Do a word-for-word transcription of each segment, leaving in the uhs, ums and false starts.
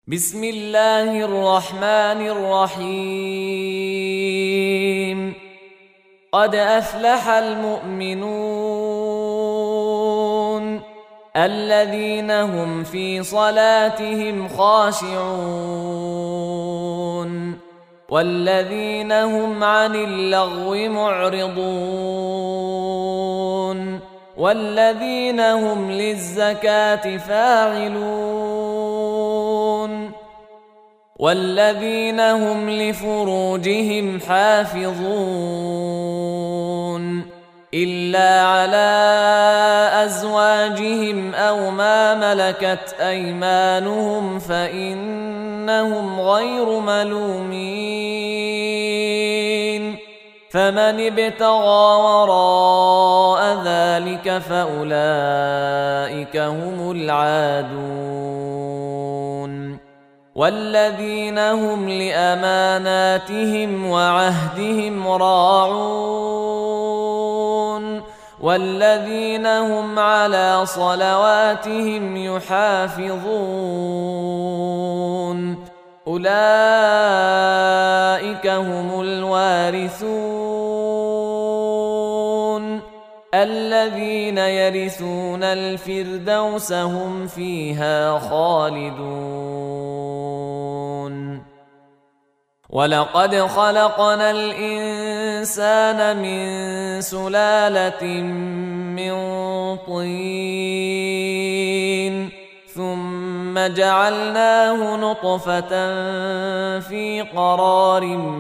بسم الله الرحمن الرحيم. قد أفلح المؤمنون الذين هم في صلاتهم خاشعون والذين هم عن اللغو معرضون والذين هم للزكاة فاعلون والذين هم لفروجهم حافظون إلا على أزواجهم أو ما ملكت أيمانهم فإنهم غير ملومين. فمن ابتغى وراء ذلك فأولئك هم العادون والذين هم لأماناتهم وعهدهم راعون والذين هم على صلواتهم يحافظون أولئك هم الوارثون الذين يرثون الفردوس هم فيها خالدون. ولقد خلقنا الإنسان من سلالة من طين ثم جعلناه نطفة في قرار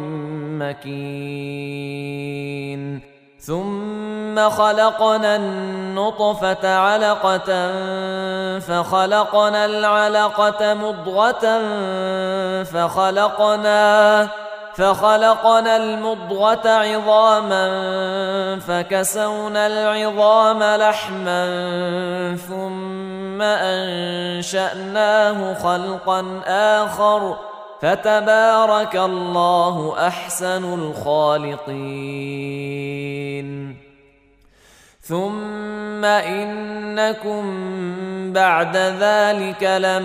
مكين ثم خلقنا النطفة علقة فخلقنا العلقة مضغة فخلقنا فخلقنا المضغة عظاما فكسونا العظام لحما ثم أنشأناه خلقا آخر فتبارك الله أحسن الخالقين. ثم إنكم بعد ذلك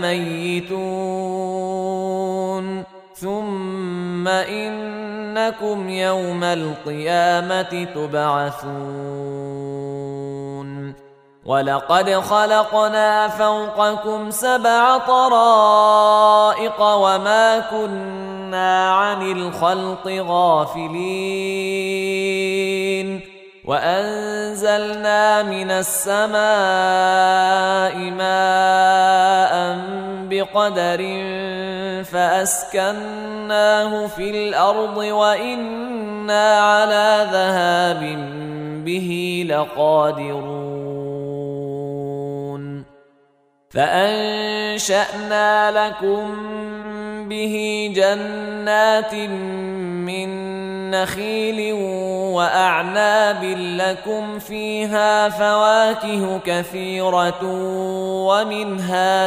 لميتون ثم إنكم يوم القيامة تبعثون. ولقد خلقنا فوقكم سبع طرائق وما كنا عن الخلق غافلين وأنزلنا من السماء ماء بقدر فأسكناه في الأرض وإنا على ذهاب به لقادرون. فأنشأنا لكم به جنات من نخيل وأعناب لكم فيها فواكه كثيرة ومنها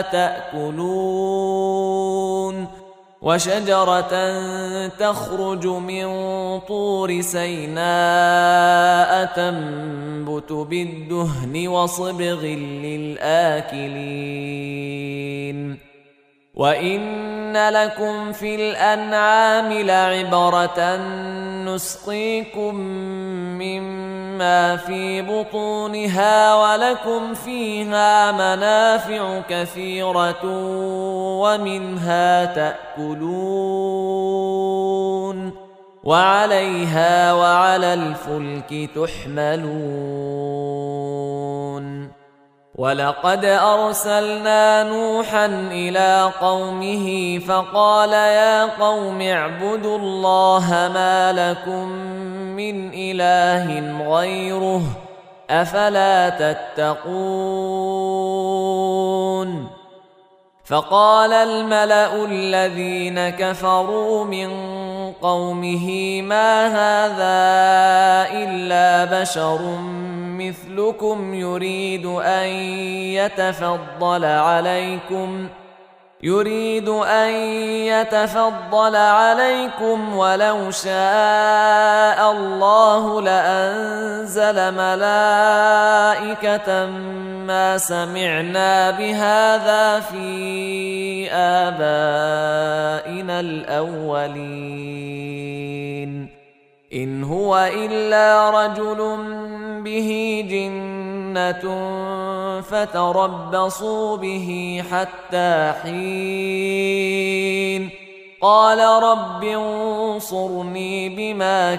تأكلون وشجرة تخرج من طور سيناء تنبت بالدهن وصبغ للآكلين. وإن لكم في الأنعام لعبرة نسقيكم مما في بطونها ولكم فيها منافع كثيرة ومنها تأكلون وعليها وعلى الفلك تحملون. ولقد أرسلنا نوحا إلى قومه فقال يا قوم اعبدوا الله ما لكم من إله غيره أفلا تتقون. فقال الملأ الذين كفروا من قومه ما هذا إلا بشر مثلكم يريد أن يتفضل عليكم يريد أن يتفضل عليكم ولو شاء الله لأنزل ملائكة ما سمعنا بهذا في آبائنا الأولين إن هو إلا رجل به جنة فتربصوا به حتى حين قال رب انصرني بما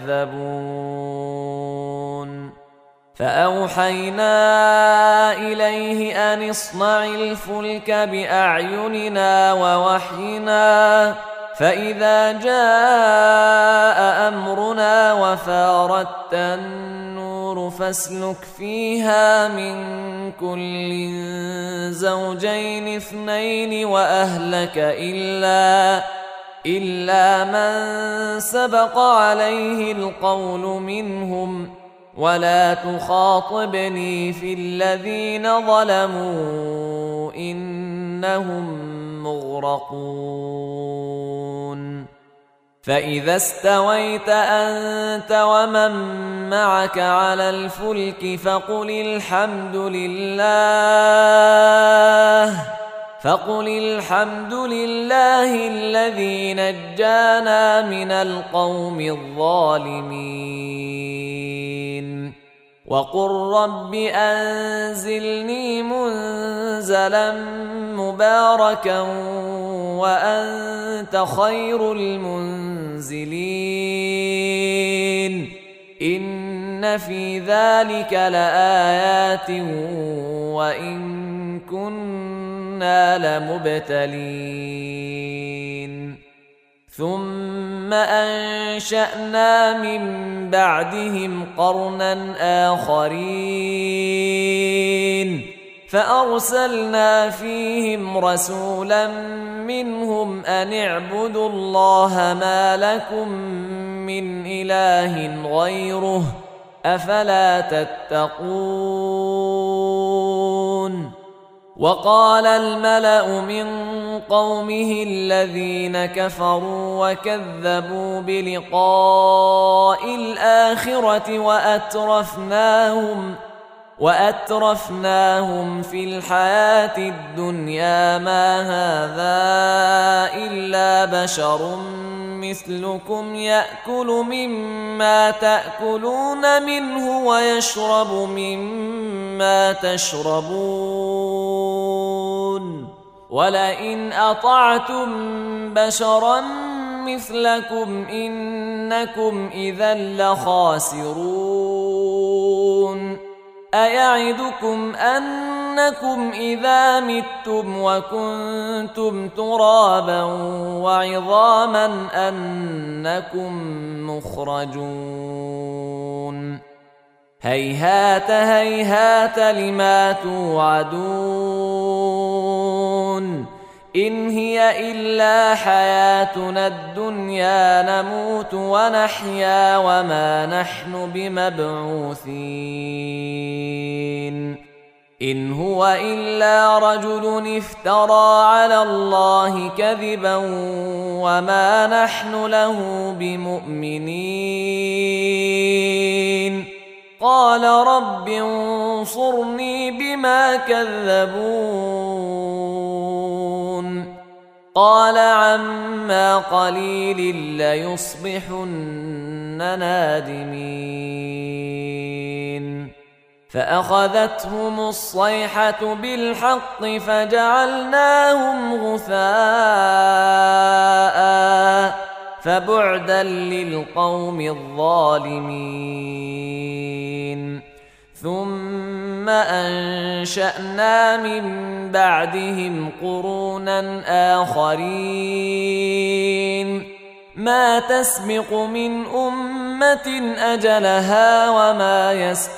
كذبون فأوحينا إليه أن اصنع الفلك بأعيننا ووحينا فإذا جاء أمرنا وفارت النور فاسلك فيها من كل زوجين اثنين وأهلك إلا إلا من سبق عليه القول منهم ولا تخاطبني في الذين ظلموا إنهم مغرقون فإذا استويت أنت ومن معك على الفلك فقل الحمد لله فقل الحمد لله الذي نجانا من القوم الظالمين وقل رب أنزلني منزلا مباركا وأنت خير المنزلين إن في ذلك لآيات وإن كنا لمبتلين ثم أنشأنا من بعدهم قرنا آخرين فأرسلنا فيهم رسولا منهم أن اعبدوا الله ما لكم من إله غيره أفلا تتقون وقال الملأ من قومه الذين كفروا وكذبوا بلقاء الآخرة وأترفناهم وأترفناهم في الحياة الدنيا ما هذا إلا بشر مثلكم يأكل مما تأكلون منه ويشرب مما تشربون ولئن أطعتم بشرا مثلكم إنكم إذا لخاسرون أيعدكم أنكم إذا متم وكنتم ترابا وعظاما أنكم مخرجون هيهات هيهات لما توعدون إن هي إلا حياتنا الدنيا نموت ونحيا وما نحن بمبعوثين إن هو إلا رجل افترى على الله كذبا وما نحن له بمؤمنين قال رب انصرني بما كذبون قال عما قليل ليصبحن نادمين فأخذتهم الصيحة بالحق فجعلناهم غثاء فبعدا للقوم الظالمين ثم أنشأنا من بعدهم قرونا آخرين ما تسبق من أمة أجلها وما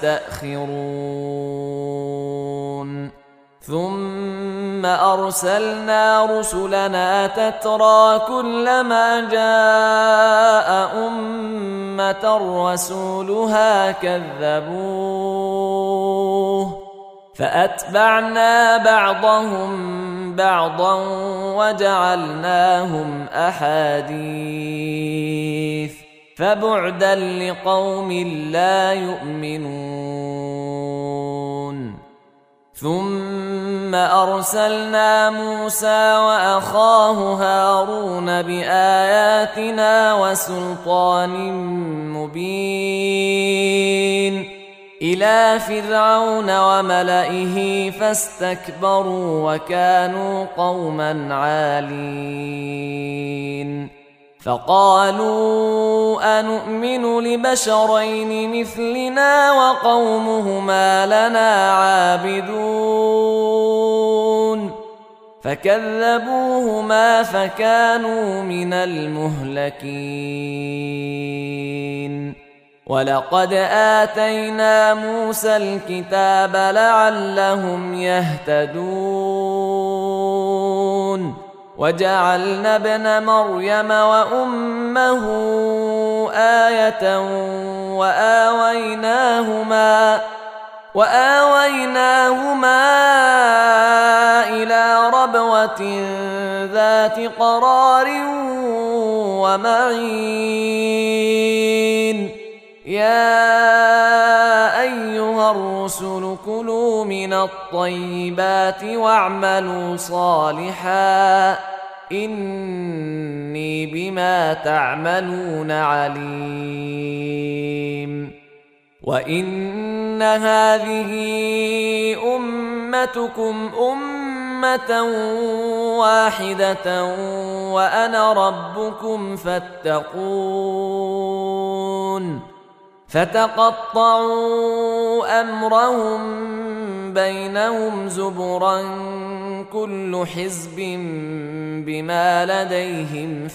يستأخرون ثم أرسلنا رسلنا تترى كلما جاء أمة رسولها كذبوه فأتبعنا بعضهم بعضا وجعلناهم أحاديث فبعدا لقوم لا يؤمنون. ثم أرسلنا موسى وأخاه هارون بآياتنا وسلطان مبين إلى فرعون وملئه فاستكبروا وكانوا قوما عالين. فقالوا أنؤمن لبشرين مثلنا وقومهما لنا عابدون فكذبوهما فكانوا من المهلكين. ولقد آتينا موسى الكتاب لعلهم يهتدون وجعلنا ابن مريم وأمه آية وآويناهما وآويناهما إلى ربوة ذات قرار ومعين. يا أيها الرسل كلوا من الطيبات واعملوا صالحا إني بما تعملون عليم. وإن هذه أمتكم أمة واحدة وأنا ربكم فاتقون. فتقطعوا أمرهم بينهم زبرا كل حزب بما لديهم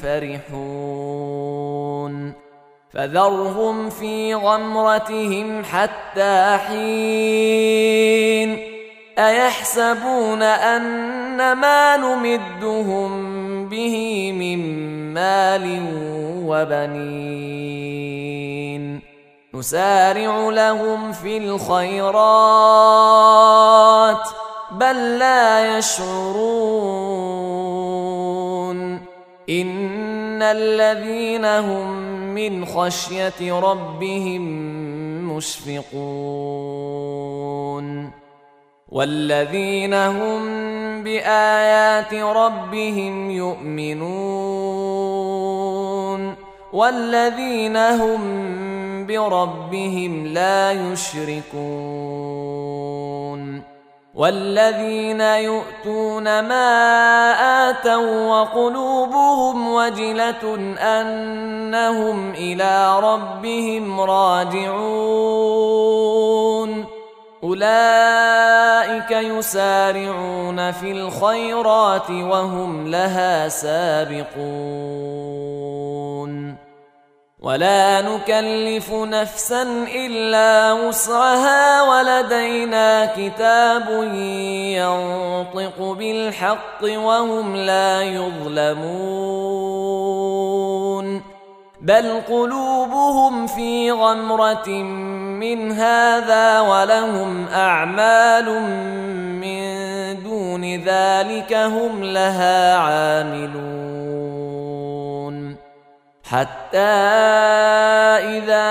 فرحون. فذرهم في غمرتهم حتى حين. أيحسبون أن ما نمدهم به من مال وبنين نسارع لهم في الخيرات بل لا يشعرون. إن الذين هم من خشية ربهم مشفقون والذين هم بآيات ربهم يؤمنون والذين هم بربهم لا يشركون والذين يؤتون ما آتوا وقلوبهم وجلة أنهم إلى ربهم راجعون أولئك يسارعون في الخيرات وهم لها سابقون. ولا نكلف نفسا إلا وسعها ولدينا كتاب ينطق بالحق وهم لا يظلمون بل قلوبهم في غمرة من هذا ولهم أعمال من دون ذلك هم لها عاملون. حتى إذا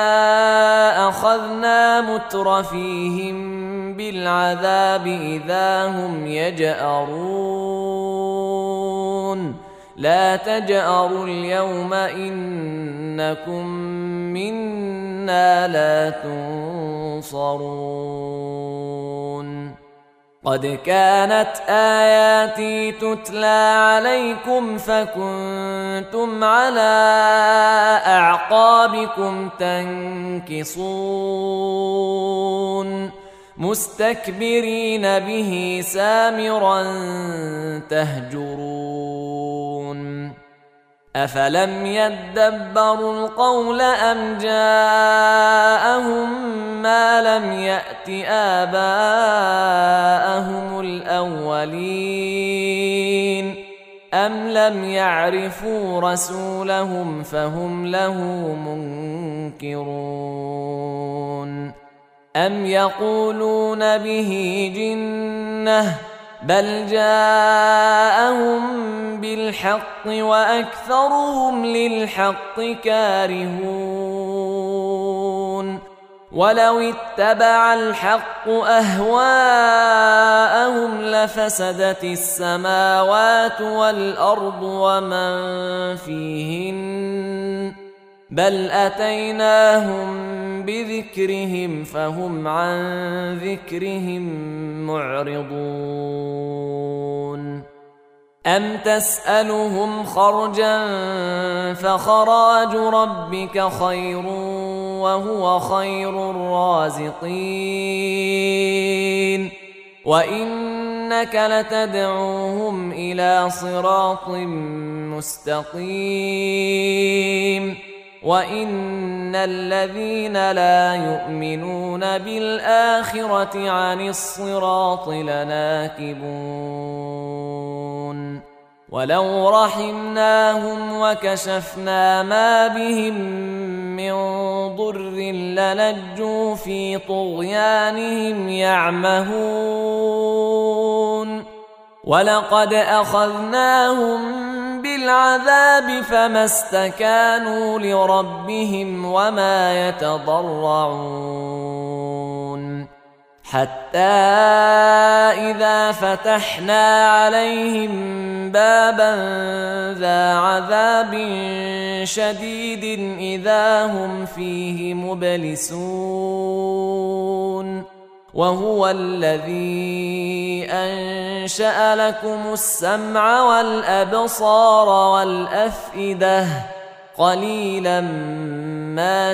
أخذنا مترفيهم بالعذاب إذا هم يجأرون لا تجأروا اليوم إنكم منا لا تنصرون. قد كانت آياتي تتلى عليكم فكنتم على أعقابكم تنكصون مستكبرين به سامرا تهجرون. أفلم يدبروا القول أم جاءهم ما لم يأت آباءهم الأولين أم لم يعرفوا رسولهم فهم له منكرون. أم يقولون به جنة بل جاءهم بالحق وأكثرهم للحق كارهون ولو اتبع الحق أهواءهم لفسدت السماوات والأرض ومن فيهن بل أتيناهم بذكرهم فهم عن ذكرهم معرضون أم تسألهم خرجا فخراج ربك خير وهو خير الرازقين وإنك لتدعوهم إلى صراط مستقيم وإن الذين لا يؤمنون بالآخرة عن الصراط لناكبون ولو رحمناهم وكشفنا ما بهم من ضر للجوا في طغيانهم يعمهون ولقد أخذناهم بالعذاب فما استكانوا لربهم وما يتضرعون حتى إذا فتحنا عليهم بابا ذا عذاب شديد إذا هم فيه مبلسون وهو الذي أنشأ لكم السمع والأبصار والأفئدة قليلا ما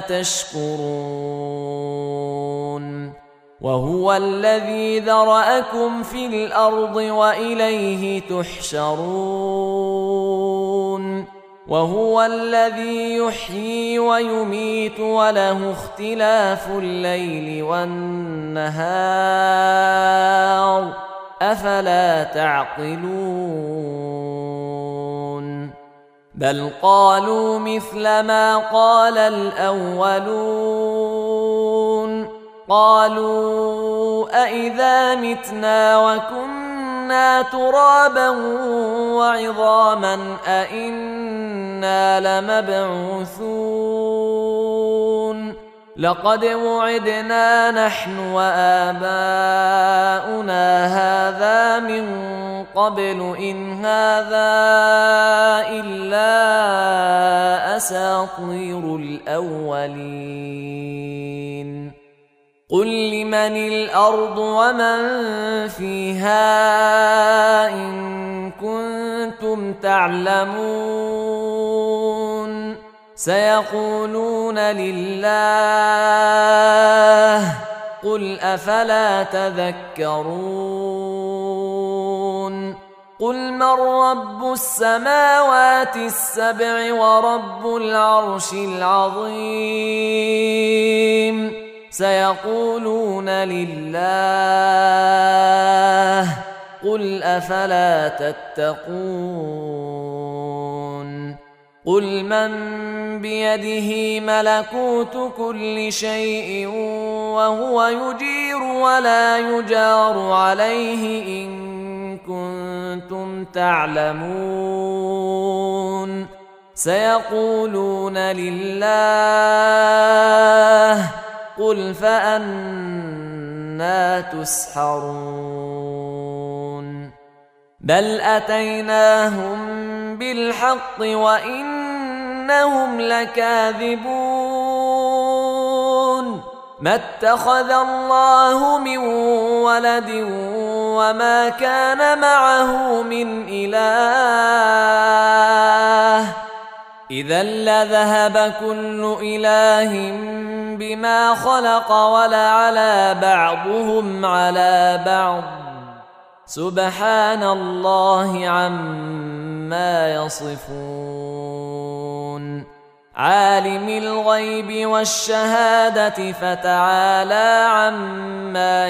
تشكرون وهو الذي ذرأكم في الأرض وإليه تحشرون وهو الذي يحيي ويميت وله اختلاف الليل والنهار أفلا تعقلون بل قالوا مثل ما قال الأولون قالوا أإذا متنا وكنا ترابا وعظاما أإنا لمبعوثون لقد وعدنا نحن وآباؤنا هذا من قبل إن هذا إلا أساطير الأولين قل لمن الأرض ومن فيها إن كنتم تعلمون سيقولون لله قل أفلا تذكرون قل من رب السماوات السبع ورب العرش العظيم سيقولون لله قل أفلا تتقون قل من بيده ملكوت كل شيء وهو يجير ولا يجار عليه إن كنتم تعلمون سيقولون لله قل فأنى تسحرون بل أتيناهم بالحق وإنهم لكاذبون ما اتخذ الله من ولد وما كان معه من إله إذا لذهب كل إله بما خلق ولعلى بعضهم على بعض سبحان الله عما يصفون عالم الغيب والشهادة فتعالى عما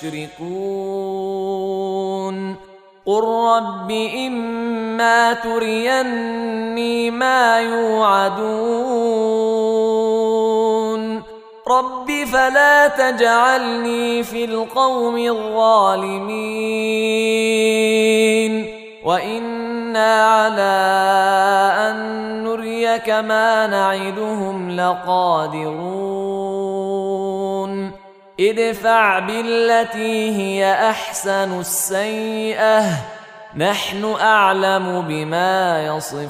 يشركون قل رب إما تريني ما يوعدون رب فلا تجعلني في القوم الظالمين وإنا على أن نريك ما نعدهم لقادرون ادفع بالتي هي أحسن السيئة نحن أعلم بما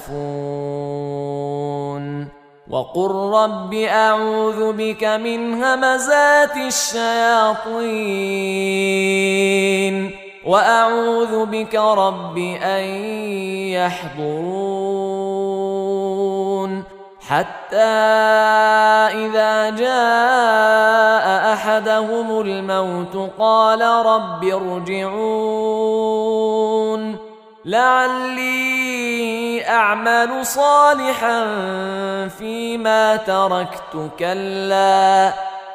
يصفون وقل رب أعوذ بك من همزات الشياطين وأعوذ بك رب أن يحضرون حتى إذا جاء أحدهم الموت قال رب ارجعون لعلي أعمل صالحا فيما تركت كلا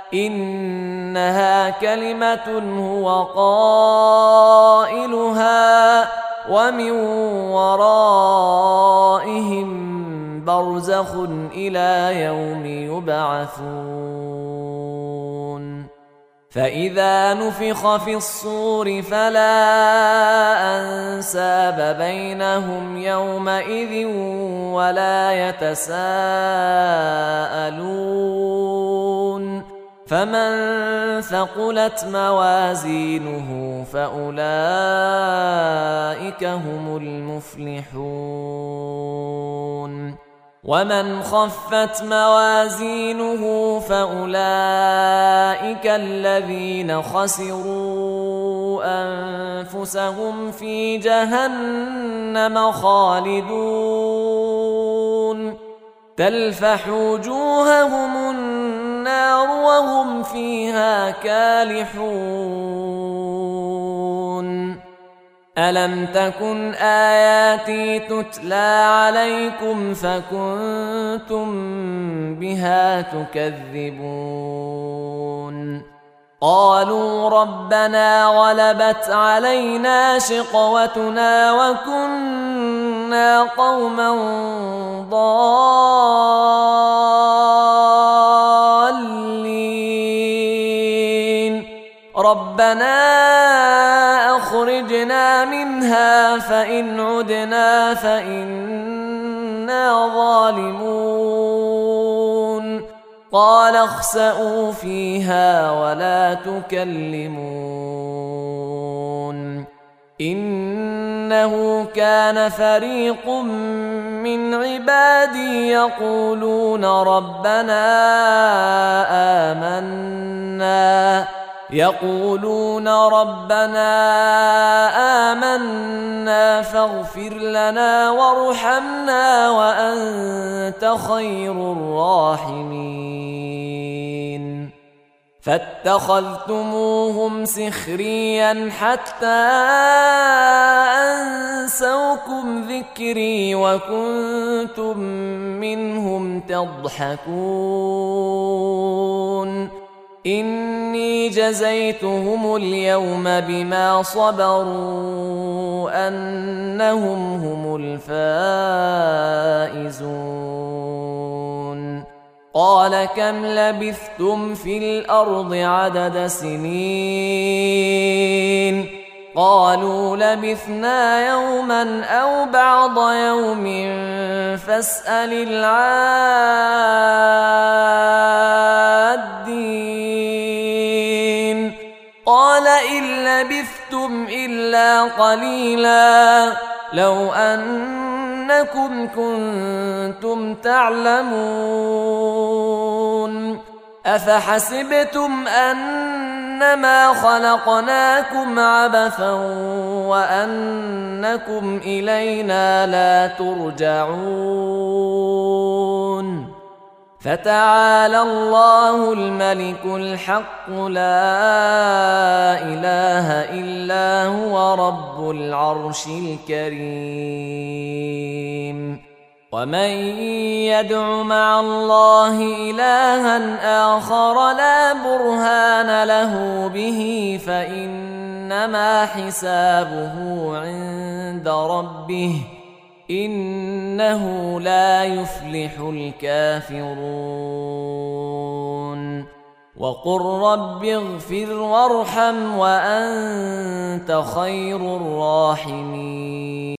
إنها كلمة هو قائلها ومن ورائهم برزخ إلى يوم يبعثون فإذا نفخ في الصور فلا أنساب بينهم يومئذ ولا يتساءلون فمن ثقلت موازينه فأولئك هم المفلحون ومن خفت موازينه فأولئك الذين خسروا أنفسهم في جهنم خالدون تلفح وجوههم النار وهم فيها كالحون ألم تكن آياتي تتلى عليكم فكنتم بها تكذبون قالوا ربنا غلبت علينا شقوتنا وكنا قوما ضالين ربنا أخرجنا منها فإن عدنا فإنا ظالمون قال اخسئوا فيها ولا تكلمون إنه كان فريق من عبادي يقولون ربنا آمنا يقولون ربنا آمنا فاغفر لنا وارحمنا وأنت خير الراحمين فاتخذتموهم سخريا حتى أنسوكم ذكري وكنتم منهم تضحكون إني جزيتهم اليوم بما صبروا أنهم هم الفائزون قال كم لبثتم في الأرض عدد سنين قالوا لبثنا يوما أو بعض يوم فاسأل العادين قال إن لبثتم إلا قليلا لو أنكم كنتم تعلمون أفحسبتم أنما خلقناكم عبثا وأنكم إلينا لا ترجعون فتعالى الله الملك الحق لا إله إلا هو رب العرش الكريم ومن يدع مع الله إلها آخر لا برهان له به فإنما حسابه عند ربه إنه لا يفلح الكافرون وقل رب اغفر وارحم وأنت خير الراحمين.